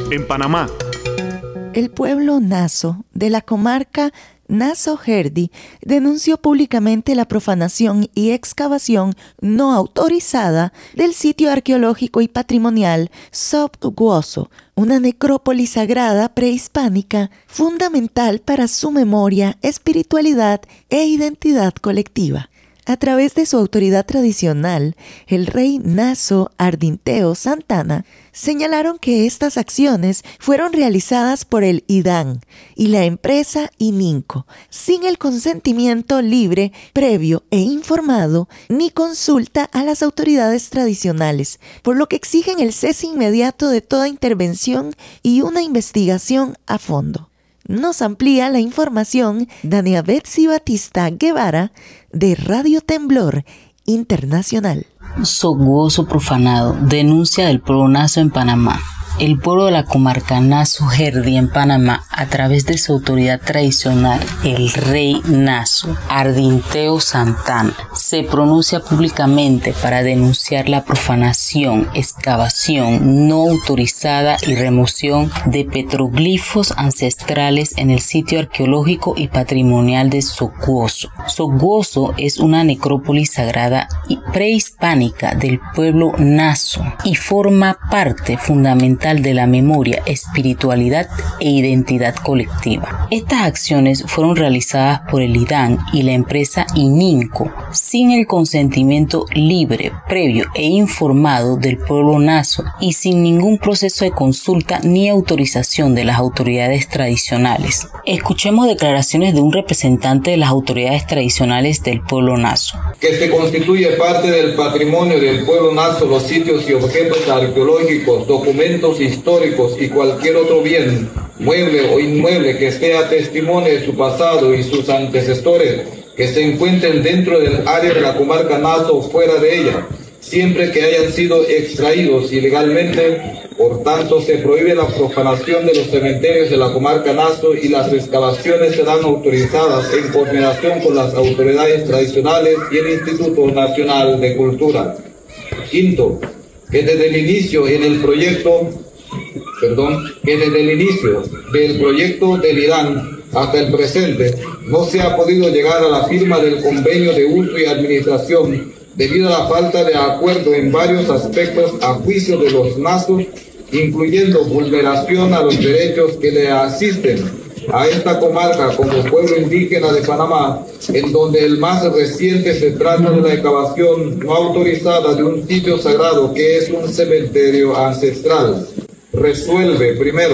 en Panamá. El pueblo Naso de la comarca Naso-Herdi denunció públicamente la profanación y excavación no autorizada del sitio arqueológico y patrimonial Sopguoso, una necrópolis sagrada prehispánica fundamental para su memoria, espiritualidad e identidad colectiva. A través de su autoridad tradicional, el rey Naso Ardinteo Santana, señalaron que estas acciones fueron realizadas por el IDAN y la empresa ININCO, sin el consentimiento libre, previo e informado, ni consulta a las autoridades tradicionales, por lo que exigen el cese inmediato de toda intervención y una investigación a fondo. Nos amplía la información Dania Betsy Batista Guevara de Radio Temblor Internacional. Sopguoso profanado, denuncia del pueblo Naso en Panamá. El pueblo de la comarca Naso-Herdi en Panamá, a través de su autoridad tradicional, el rey Naso Ardinteo Santana, se pronuncia públicamente para denunciar la profanación, excavación no autorizada y remoción de petroglifos ancestrales en el sitio arqueológico y patrimonial de Sopguoso. Sopguoso es una necrópolis sagrada y prehispánica del pueblo Naso y forma parte fundamental de la memoria, espiritualidad e identidad colectiva. Estas acciones fueron realizadas por el IDAN y la empresa ININCO sin el consentimiento libre, previo e informado del pueblo Naso y sin ningún proceso de consulta ni autorización de las autoridades tradicionales. Escuchemos declaraciones de un representante de las autoridades tradicionales del pueblo Naso. Que se constituye parte del patrimonio del pueblo Naso los sitios y objetos arqueológicos, documentos históricos y cualquier otro bien, mueble o inmueble que sea testimonio de su pasado y sus antecesores, que se encuentren dentro del área de la comarca Naso o fuera de ella, siempre que hayan sido extraídos ilegalmente. Por tanto, se prohíbe la profanación de los cementerios de la comarca Naso y las excavaciones serán autorizadas en coordinación con las autoridades tradicionales y el Instituto Nacional de Cultura. Quinto, que desde el inicio del proyecto del IDAN hasta el presente no se ha podido llegar a la firma del convenio de uso y administración debido a la falta de acuerdo en varios aspectos a juicio de los nasos, incluyendo vulneración a los derechos que le asisten a esta comarca como pueblo indígena de Panamá, en donde el más reciente se trata de la excavación no autorizada de un sitio sagrado que es un cementerio ancestral. Resuelve, primero,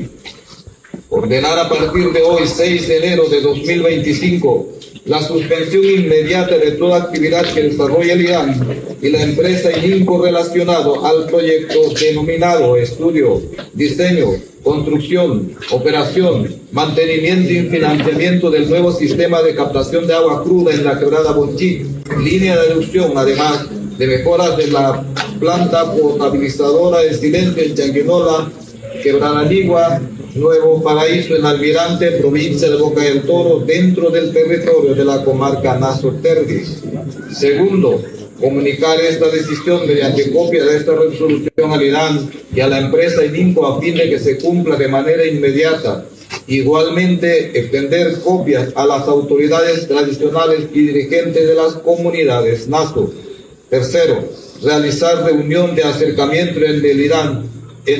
ordenar a partir de hoy, 6 de enero de 2025, la suspensión inmediata de toda actividad que desarrolla el IDAN y la empresa ININCO relacionado al proyecto denominado estudio, diseño, construcción, operación, mantenimiento y financiamiento del nuevo sistema de captación de agua cruda en la quebrada Bonchic, línea de reducción, además de mejoras de la planta potabilizadora de Silencio en Changuinola, Quebrada Ligua, Nuevo Paraíso en Almirante, provincia de Boca del Toro, dentro del territorio de la comarca Naso-Herdi. Segundo, comunicar esta decisión mediante copia de esta resolución al IDAN y a la empresa ININCO a fin de que se cumpla de manera inmediata. Igualmente, extender copias a las autoridades tradicionales y dirigentes de las comunidades Naso. Tercero, realizar reunión de acercamiento entre el IDAN,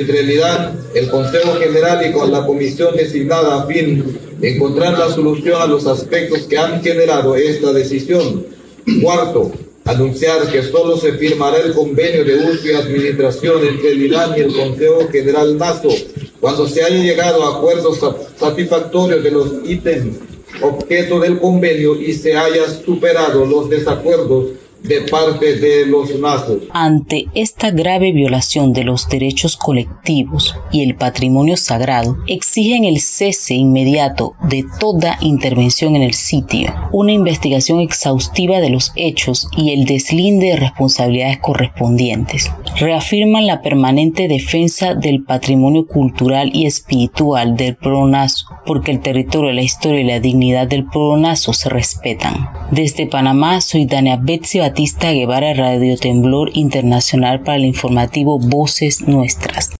el Consejo General y con la comisión designada a fin de encontrar la solución a los aspectos que han generado esta decisión. Cuarto, anunciar que solo se firmará el convenio de uso y administración entre el IDAN y el Consejo General Naso cuando se haya llegado a acuerdos satisfactorios de los ítems objeto del convenio y se haya superado los desacuerdos de parte de los nasos. Ante esta grave violación de los derechos colectivos y el patrimonio sagrado, exigen el cese inmediato de toda intervención en el sitio, una investigación exhaustiva de los hechos y el deslinde de responsabilidades correspondientes. Reafirman la permanente defensa del patrimonio cultural y espiritual del pueblo naso, porque el territorio, la historia y la dignidad del pueblo naso se respetan. Desde Panamá, soy Dania Betsy Batista Guevara, Radio Temblor Internacional, para el informativo Voces Nuestras.